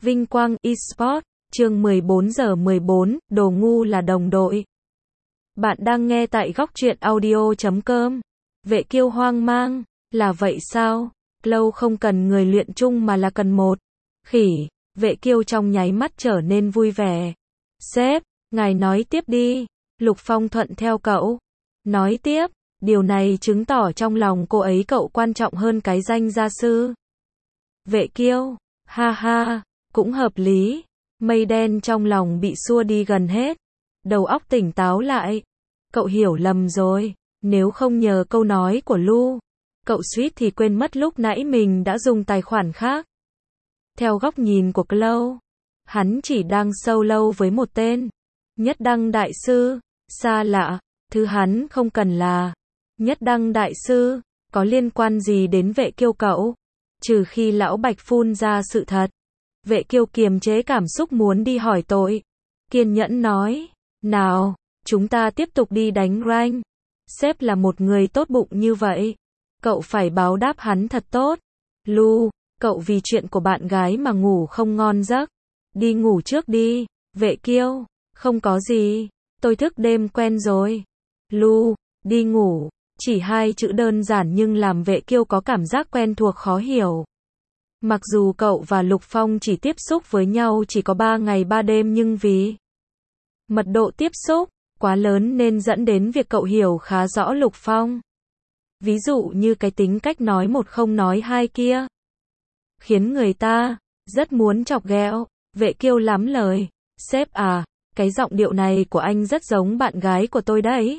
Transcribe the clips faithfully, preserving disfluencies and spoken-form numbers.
Vinh Quang Esports, chương mười bốn giờ mười bốn, đồ ngu là đồng đội. Bạn đang nghe tại góc truyện audio chấm com. Vệ Kiêu hoang mang, là vậy sao? Lâu không cần người luyện chung mà là cần một. Khỉ, Vệ Kiêu trong nháy mắt trở nên vui vẻ. Sếp, ngài nói tiếp đi. Lục Phong thuận theo cậu. Nói tiếp, điều này chứng tỏ trong lòng cô ấy cậu quan trọng hơn cái danh gia sư. Vệ Kiêu, ha ha, cũng hợp lý. Mây đen trong lòng bị xua đi gần hết. Đầu óc tỉnh táo lại. Cậu hiểu lầm rồi. Nếu không nhờ câu nói của Lu, cậu suýt thì quên mất lúc nãy mình đã dùng tài khoản khác. Theo góc nhìn của Clow, hắn chỉ đang solo với một tên Nhất Đăng Đại Sư. Xa lạ, thứ hắn không cần là Nhất Đăng Đại Sư. Có liên quan gì đến Vệ Kiêu cậu? Trừ khi lão Bạch phun ra sự thật. Vệ Kiêu kiềm chế cảm xúc muốn đi hỏi tội. Kiên nhẫn nói, nào, chúng ta tiếp tục đi đánh rank. Sếp là một người tốt bụng như vậy. Cậu phải báo đáp hắn thật tốt. Lu, cậu vì chuyện của bạn gái mà ngủ không ngon giấc. Đi ngủ trước đi. Vệ Kiêu, không có gì. Tôi thức đêm quen rồi. Lu, đi ngủ. Chỉ hai chữ đơn giản nhưng làm Vệ Kiêu có cảm giác quen thuộc khó hiểu. Mặc dù cậu và Lục Phong chỉ tiếp xúc với nhau chỉ có ba ngày ba đêm nhưng vì mật độ tiếp xúc quá lớn nên dẫn đến việc cậu hiểu khá rõ Lục Phong. Ví dụ như cái tính cách nói một không nói hai kia. Khiến người ta rất muốn chọc ghẹo. Vệ Kiêu lắm lời. Sếp à, cái giọng điệu này của anh rất giống bạn gái của tôi đấy.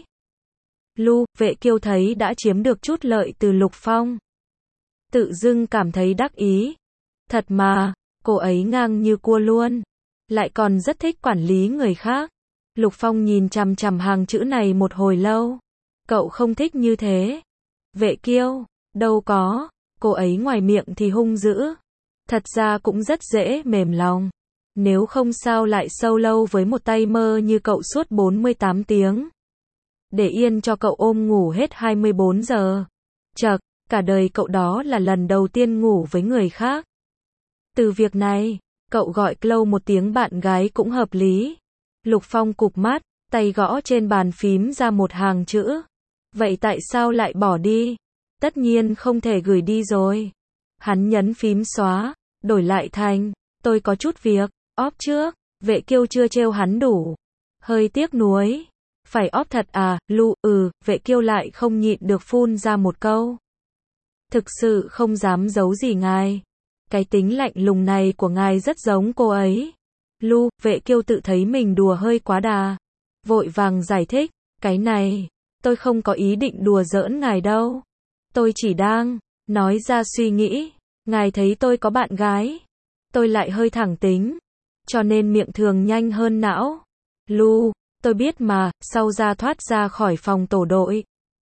Lu, Vệ Kiêu thấy đã chiếm được chút lợi từ Lục Phong. Tự dưng cảm thấy đắc ý. Thật mà, cô ấy ngang như cua luôn. Lại còn rất thích quản lý người khác. Lục Phong nhìn chằm chằm hàng chữ này một hồi lâu. Cậu không thích như thế. Vệ Kiêu, đâu có. Cô ấy ngoài miệng thì hung dữ. Thật ra cũng rất dễ mềm lòng. Nếu không sao lại solo với một tay mơ như cậu suốt bốn mươi tám tiếng. Để yên cho cậu ôm ngủ hết hai mươi bốn giờ. Chậc, cả đời cậu đó là lần đầu tiên ngủ với người khác. Từ việc này, cậu gọi Clow một tiếng bạn gái cũng hợp lý. Lục Phong cụp mắt, tay gõ trên bàn phím ra một hàng chữ. Vậy tại sao lại bỏ đi? Tất nhiên không thể gửi đi rồi. Hắn nhấn phím xóa, đổi lại thành, tôi có chút việc, off trước. Vệ Kiêu chưa trêu hắn đủ. Hơi tiếc nuối. Phải off thật à, Lu, ừ, Vệ Kiêu lại không nhịn được phun ra một câu. Thực sự không dám giấu gì ngài. Cái tính lạnh lùng này của ngài rất giống cô ấy. Lu, Vệ Kiêu tự thấy mình đùa hơi quá đà. Vội vàng giải thích, cái này, tôi không có ý định đùa giỡn ngài đâu. Tôi chỉ đang nói ra suy nghĩ. Ngài thấy tôi có bạn gái. Tôi lại hơi thẳng tính. Cho nên miệng thường nhanh hơn não. Lu, tôi biết mà, sau ra thoát ra khỏi phòng tổ đội.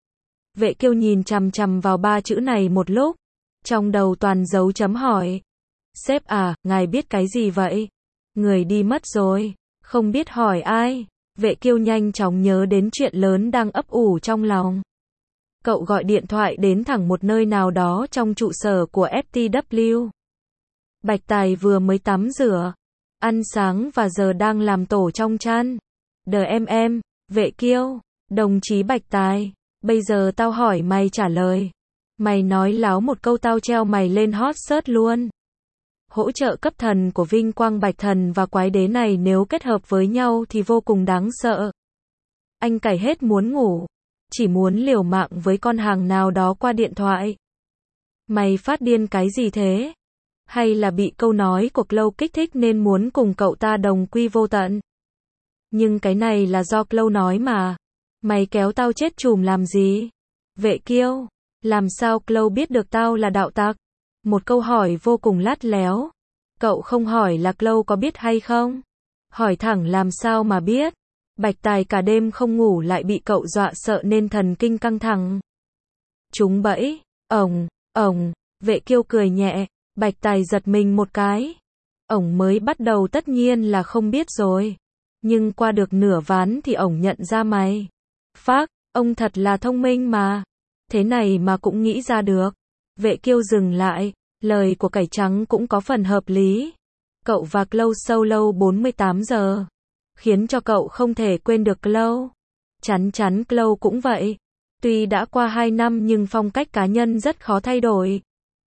Vệ Kiêu nhìn chằm chằm vào ba chữ này một lúc. Trong đầu toàn dấu chấm hỏi. Sếp à, ngài biết cái gì vậy? Người đi mất rồi. Không biết hỏi ai. Vệ Kiêu nhanh chóng nhớ đến chuyện lớn đang ấp ủ trong lòng. Cậu gọi điện thoại đến thẳng một nơi nào đó trong trụ sở của ép tê vê. Bạch Tài vừa mới tắm rửa, ăn sáng và giờ đang làm tổ trong chăn. Đờ em em, Vệ Kiêu, đồng chí Bạch Tài, bây giờ tao hỏi mày trả lời. Mày nói láo một câu tao treo mày lên hot search luôn. Hỗ trợ cấp thần của Vinh Quang Bạch Thần và Quái Đế này nếu kết hợp với nhau thì vô cùng đáng sợ. Anh cày hết muốn ngủ. Chỉ muốn liều mạng với con hàng nào đó qua điện thoại. Mày phát điên cái gì thế? Hay là bị câu nói của Clow kích thích nên muốn cùng cậu ta đồng quy vô tận? Nhưng cái này là do Clow nói mà. Mày kéo tao chết chùm làm gì? Vệ Kiêu, làm sao Clow biết được tao là đạo tặc? Một câu hỏi vô cùng lắt léo. Cậu không hỏi là Clow có biết hay không? Hỏi thẳng làm sao mà biết? Bạch Tài cả đêm không ngủ lại bị cậu dọa sợ nên thần kinh căng thẳng. Trúng bẫy, ổng, ổng, Vệ Kiêu cười nhẹ, Bạch Tài giật mình một cái. Ổng mới bắt đầu tất nhiên là không biết rồi. Nhưng qua được nửa ván thì ổng nhận ra mày. Phác, ông thật là thông minh mà. Thế này mà cũng nghĩ ra được. Vệ Kiêu dừng lại, lời của Cải Trắng cũng có phần hợp lý. Cậu và Clow solo bốn mươi tám giờ. Khiến cho cậu không thể quên được Clow. Chắn chắn Clow cũng vậy. Tuy đã qua hai năm nhưng phong cách cá nhân rất khó thay đổi.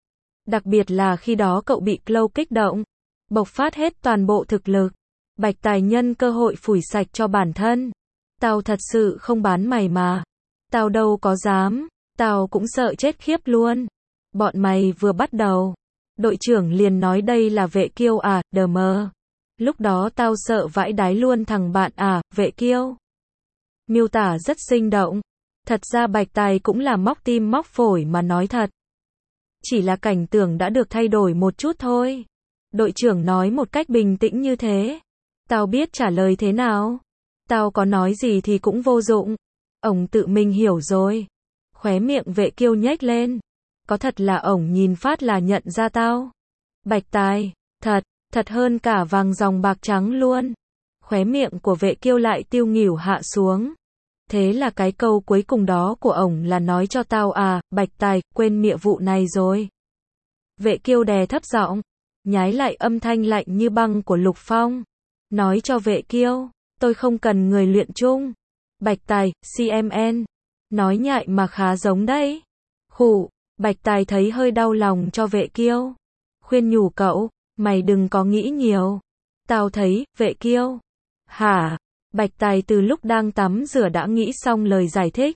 Đặc biệt là khi đó cậu bị Clow kích động. Bộc phát hết toàn bộ thực lực. Bạch Tài nhân cơ hội phủi sạch cho bản thân. Tao thật sự không bán mày mà. Tao đâu có dám. Tao cũng sợ chết khiếp luôn. Bọn mày vừa bắt đầu. Đội trưởng liền nói đây là vệ kiêu à, đờ mờ. Lúc đó tao sợ vãi đái luôn thằng bạn à, vệ kiêu. Miêu tả rất sinh động. Thật ra Bạch Tài cũng là móc tim móc phổi mà nói thật. Chỉ là cảnh tượng đã được thay đổi một chút thôi. Đội trưởng nói một cách bình tĩnh như thế. Tao biết trả lời thế nào. Tao có nói gì thì cũng vô dụng. Ổng tự mình hiểu rồi. Khóe miệng vệ kiêu nhếch lên. Có thật là ổng nhìn phát là nhận ra tao. Bạch Tài, thật, thật hơn cả vàng dòng bạc trắng luôn. Khóe miệng của vệ kiêu lại tiêu nghỉu hạ xuống. Thế là cái câu cuối cùng đó của ổng là nói cho tao à, Bạch Tài, quên mịa vụ này rồi. Vệ kiêu đè thấp giọng, nhái lại âm thanh lạnh như băng của Lục Phong. Nói cho vệ kiêu, tôi không cần người luyện chung. Bạch Tài, xê em en. Nói nhại mà khá giống đấy. Khụ, Bạch Tài thấy hơi đau lòng cho vệ kiêu. Khuyên nhủ cậu, mày đừng có nghĩ nhiều. Tao thấy, vệ kiêu. Hả? Bạch Tài từ lúc đang tắm rửa đã nghĩ xong lời giải thích.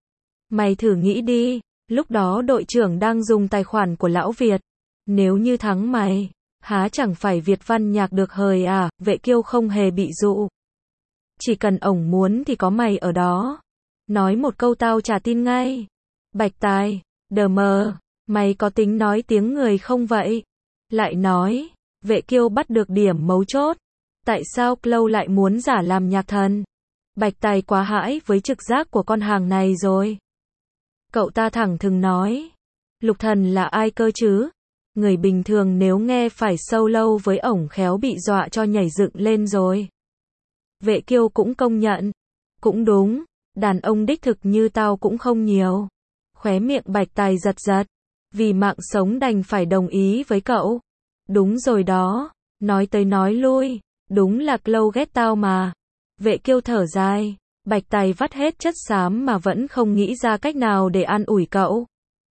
Mày thử nghĩ đi, lúc đó đội trưởng đang dùng tài khoản của lão Việt. Nếu như thắng mày, há chẳng phải Việt văn nhạc được hời à, vệ kiêu không hề bị dụ. Chỉ cần ổng muốn thì có mày ở đó. Nói một câu tao trả tin ngay. Bạch Tài, đờ mờ, mày có tính nói tiếng người không vậy? Lại nói, vệ kiêu bắt được điểm mấu chốt. Tại sao Clow lại muốn giả làm nhạc thần? Bạch Tài quá hãi với trực giác của con hàng này rồi. Cậu ta thẳng thừng nói. Lục thần là ai cơ chứ? Người bình thường nếu nghe phải solo với ổng khéo bị dọa cho nhảy dựng lên rồi. Vệ kiêu cũng công nhận. Cũng đúng, đàn ông đích thực như tao cũng không nhiều. Khóe miệng Bạch Tài giật giật. Vì mạng sống đành phải đồng ý với cậu. Đúng rồi đó, nói tới nói lui. Đúng là Clow ghét tao mà. Vệ kiêu thở dài. Bạch Tài vắt hết chất xám mà vẫn không nghĩ ra cách nào để an ủi cậu.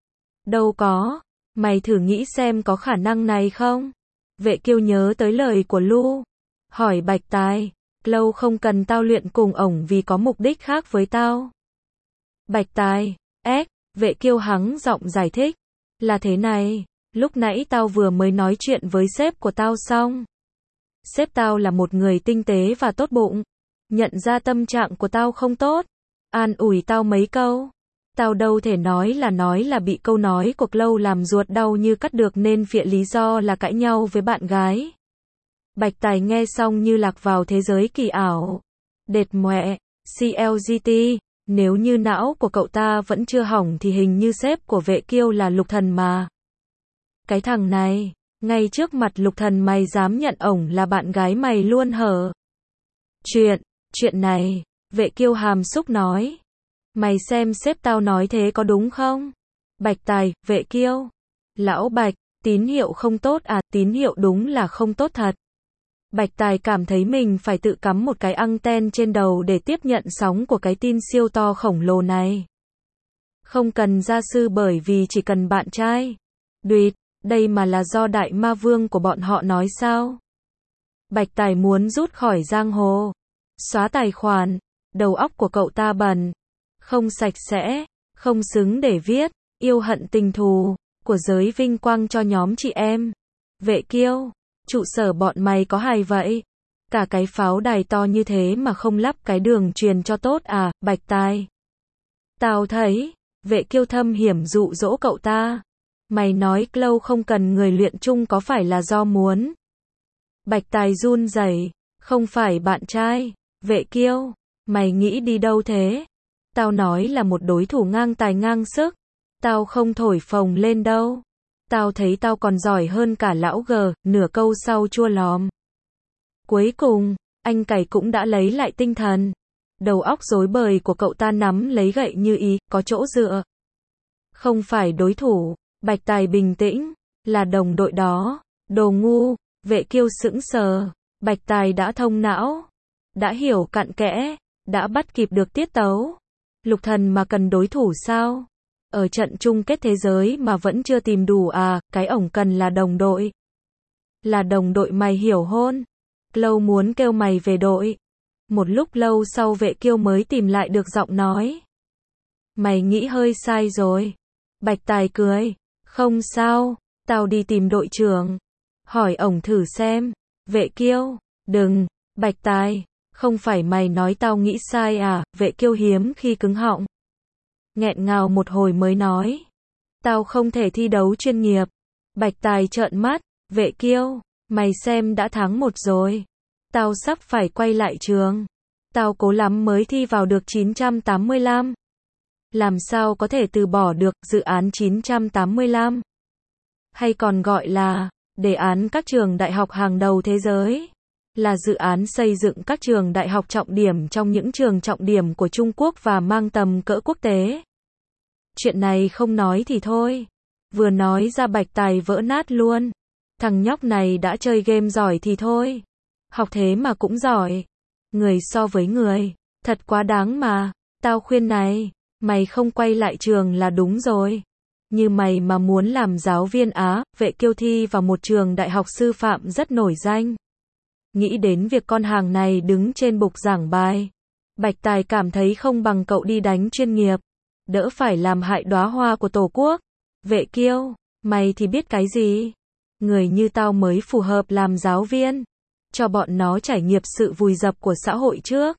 Đâu có. Mày thử nghĩ xem có khả năng này không? Vệ kiêu nhớ tới lời của Lu. Hỏi Bạch Tài. Clow không cần tao luyện cùng ổng vì có mục đích khác với tao. Bạch Tài. Ếch. Vệ kiêu hắng giọng giải thích. Là thế này. Lúc nãy tao vừa mới nói chuyện với sếp của tao xong. Sếp tao là một người tinh tế và tốt bụng. Nhận ra tâm trạng của tao không tốt. An ủi tao mấy câu. Tao đâu thể nói là nói là bị câu nói của Clow làm ruột đau như cắt được nên phịa lý do là cãi nhau với bạn gái. Bạch Tài nghe xong như lạc vào thế giới kỳ ảo. Đệt mẹ, xê lờ giê tê, nếu như não của cậu ta vẫn chưa hỏng thì hình như sếp của vệ kiêu là Lục Thần mà. Cái thằng này, ngay trước mặt Lục Thần mày dám nhận ổng là bạn gái mày luôn hở? Chuyện, chuyện này, vệ kiêu hàm xúc nói. Mày xem sếp tao nói thế có đúng không? Bạch Tài, vệ kiêu. Lão Bạch, tín hiệu không tốt à, tín hiệu đúng là không tốt thật. Bạch Tài cảm thấy mình phải tự cắm một cái anten trên đầu để tiếp nhận sóng của cái tin siêu to khổng lồ này. Không cần gia sư bởi vì chỉ cần bạn trai. Đuyệt, đây mà là do đại ma vương của bọn họ nói sao? Bạch Tài muốn rút khỏi giang hồ. Xóa tài khoản. Đầu óc của cậu ta bẩn. Không sạch sẽ. Không xứng để viết. Yêu hận tình thù. Của giới vinh quang cho nhóm chị em. Vệ kiêu. Trụ sở bọn mày có hài vậy? Cả cái pháo đài to như thế mà không lắp cái đường truyền cho tốt à, Bạch Tài? Tao thấy. Vệ kiêu thâm hiểm dụ dỗ cậu ta. Mày nói Clow không cần người luyện chung có phải là do muốn? Bạch Tài run rẩy. Không phải bạn trai. Vệ kiêu. Mày nghĩ đi đâu thế? Tao nói là một đối thủ ngang tài ngang sức. Tao không thổi phồng lên đâu. Tao thấy tao còn giỏi hơn cả lão G, nửa câu sau chua lòm. Cuối cùng, anh Cày cũng đã lấy lại tinh thần. Đầu óc rối bời của cậu ta nắm lấy gậy như ý, có chỗ dựa. Không phải đối thủ, Bạch Tài bình tĩnh, là đồng đội đó. Đồ ngu, Vệ Kiêu sững sờ, Bạch Tài đã thông não, đã hiểu cặn kẽ, đã bắt kịp được tiết tấu. Lục Thần mà cần đối thủ sao? Ở trận chung kết thế giới mà vẫn chưa tìm đủ à, cái ổng cần là đồng đội. Là đồng đội mày hiểu hôn. Lâu muốn kêu mày về đội. Một lúc lâu sau Vệ Kiêu mới tìm lại được giọng nói. Mày nghĩ hơi sai rồi. Bạch Tài cười. Không sao, tao đi tìm đội trưởng. Hỏi ổng thử xem. Vệ Kiêu, đừng, Bạch Tài, không phải mày nói tao nghĩ sai à, Vệ Kiêu hiếm khi cứng họng. Nghẹn ngào một hồi mới nói. Tao không thể thi đấu chuyên nghiệp. Bạch Tài trợn mắt, Vệ Kiêu, mày xem đã tháng một rồi. Tao sắp phải quay lại trường. Tao cố lắm mới thi vào được chín trăm tám mươi lăm. Làm sao có thể từ bỏ được dự án chín trăm tám mươi lăm? Hay còn gọi là đề án các trường đại học hàng đầu thế giới. Là dự án xây dựng các trường đại học trọng điểm trong những trường trọng điểm của Trung Quốc và mang tầm cỡ quốc tế. Chuyện này không nói thì thôi. Vừa nói ra Bạch Tài vỡ nát luôn. Thằng nhóc này đã chơi game giỏi thì thôi. Học thế mà cũng giỏi. Người so với người. Thật quá đáng mà. Tao khuyên này. Mày không quay lại trường là đúng rồi. Như mày mà muốn làm giáo viên Á, Vệ Kiêu thi vào một trường đại học sư phạm rất nổi danh. Nghĩ đến việc con hàng này đứng trên bục giảng bài. Bạch Tài cảm thấy không bằng cậu đi đánh chuyên nghiệp. Đỡ phải làm hại đóa hoa của Tổ quốc. Vệ Kiêu, mày thì biết cái gì? Người như tao mới phù hợp làm giáo viên. Cho bọn nó trải nghiệm sự vùi dập của xã hội trước.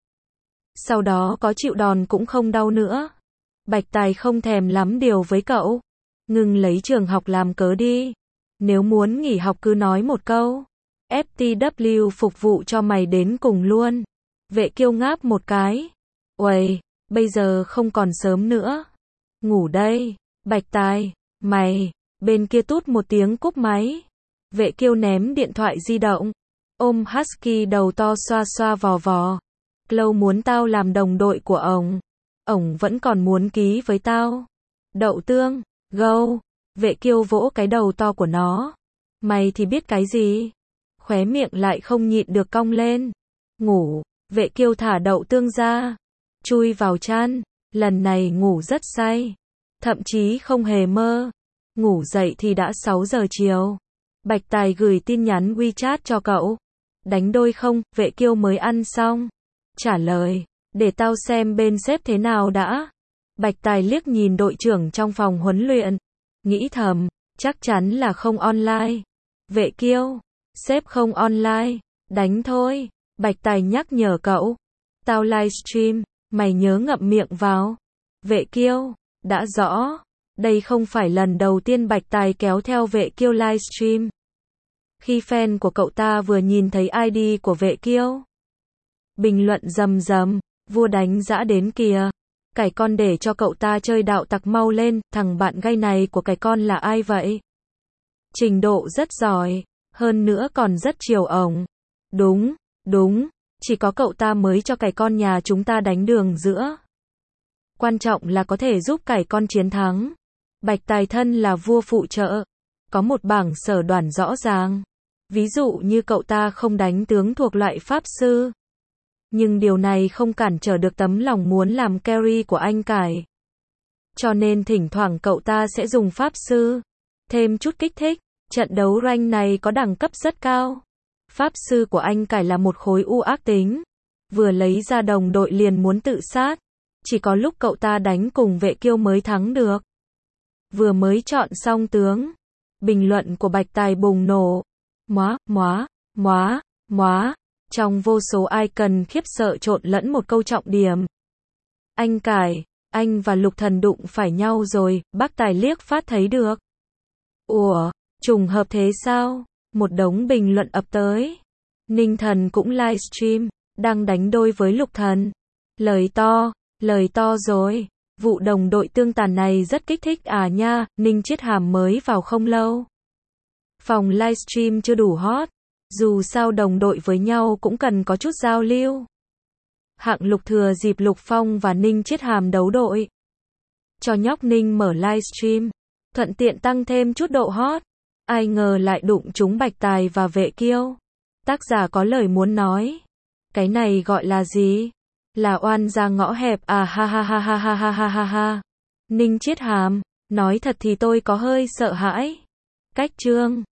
Sau đó có chịu đòn cũng không đau nữa. Bạch Tài không thèm lắm điều với cậu. Ngừng lấy trường học làm cớ đi. Nếu muốn nghỉ học cứ nói một câu. ép tê vê phục vụ cho mày đến cùng luôn. Vệ Kiêu ngáp một cái. Uầy, bây giờ không còn sớm nữa. Ngủ đây. Bạch Tài, mày. Bên kia tút một tiếng cúp máy. Vệ Kiêu ném điện thoại di động. Ôm husky đầu to xoa xoa vò vò. Lâu muốn tao làm đồng đội của ổng. Ổng vẫn còn muốn ký với tao. Đậu tương, gâu. Vệ Kiêu vỗ cái đầu to của nó. Mày thì biết cái gì? Khóe miệng lại không nhịn được cong lên. Ngủ. Vệ Kiêu thả đậu tương ra. Chui vào chăn. Lần này ngủ rất say. Thậm chí không hề mơ. Ngủ dậy thì đã sáu giờ chiều. Bạch Tài gửi tin nhắn WeChat cho cậu. Đánh đôi không? Vệ Kiêu mới ăn xong. Trả lời. Để tao xem bên sếp thế nào đã. Bạch Tài liếc nhìn đội trưởng trong phòng huấn luyện. Nghĩ thầm. Chắc chắn là không online. Vệ Kiêu. Sếp không online. Đánh thôi. Bạch Tài nhắc nhở cậu. Tao livestream. Mày nhớ ngậm miệng vào. Vệ Kiêu. Đã rõ. Đây không phải lần đầu tiên Bạch Tài kéo theo Vệ Kiêu livestream. Khi fan của cậu ta vừa nhìn thấy i đê của Vệ Kiêu. Bình luận rầm rầm. Vua đánh dã đến kìa. Cải con để cho cậu ta chơi đạo tặc mau lên. Thằng bạn gay này của cải con là ai vậy? Trình độ rất giỏi. Hơn nữa còn rất chiều ổng. Đúng, đúng. Chỉ có cậu ta mới cho cải con nhà chúng ta đánh đường giữa. Quan trọng là có thể giúp cải con chiến thắng. Bạch Tài thân là vua phụ trợ. Có một bảng sở đoản rõ ràng. Ví dụ như cậu ta không đánh tướng thuộc loại pháp sư. Nhưng điều này không cản trở được tấm lòng muốn làm carry của anh cải. Cho nên thỉnh thoảng cậu ta sẽ dùng pháp sư. Thêm chút kích thích. Trận đấu rank này có đẳng cấp rất cao. Pháp sư của anh cải là một khối u ác tính. Vừa lấy ra đồng đội liền muốn tự sát. Chỉ có lúc cậu ta đánh cùng Vệ Kiêu mới thắng được. Vừa mới chọn xong tướng. Bình luận của Bạch Tài bùng nổ. Móa, móa, móa, móa. Trong vô số icon khiếp sợ trộn lẫn một câu trọng điểm. Anh cải, anh và Lục Thần đụng phải nhau rồi, bác Tài liếc phát thấy được. Ủa, trùng hợp thế sao? Một đống bình luận ập tới. Ninh Thần cũng livestream, đang đánh đôi với Lục Thần. Lời to, lời to rồi. Vụ đồng đội tương tàn này rất kích thích à nha, Ninh Chiết Hàm mới vào không lâu. Phòng livestream chưa đủ hot. Dù sao đồng đội với nhau cũng cần có chút giao lưu. Hạng Lục thừa dịp Lục Phong và Ninh Chiết Hàm đấu đội. Cho nhóc Ninh mở livestream. Thuận tiện tăng thêm chút độ hot. Ai ngờ lại đụng trúng Bạch Tài và Vệ Kiêu. Tác giả có lời muốn nói. Cái này gọi là gì? Là oan ra ngõ hẹp à ha ha ha ha ha ha ha ha ha. Ninh Chiết Hàm, nói thật thì tôi có hơi sợ hãi. Cách chương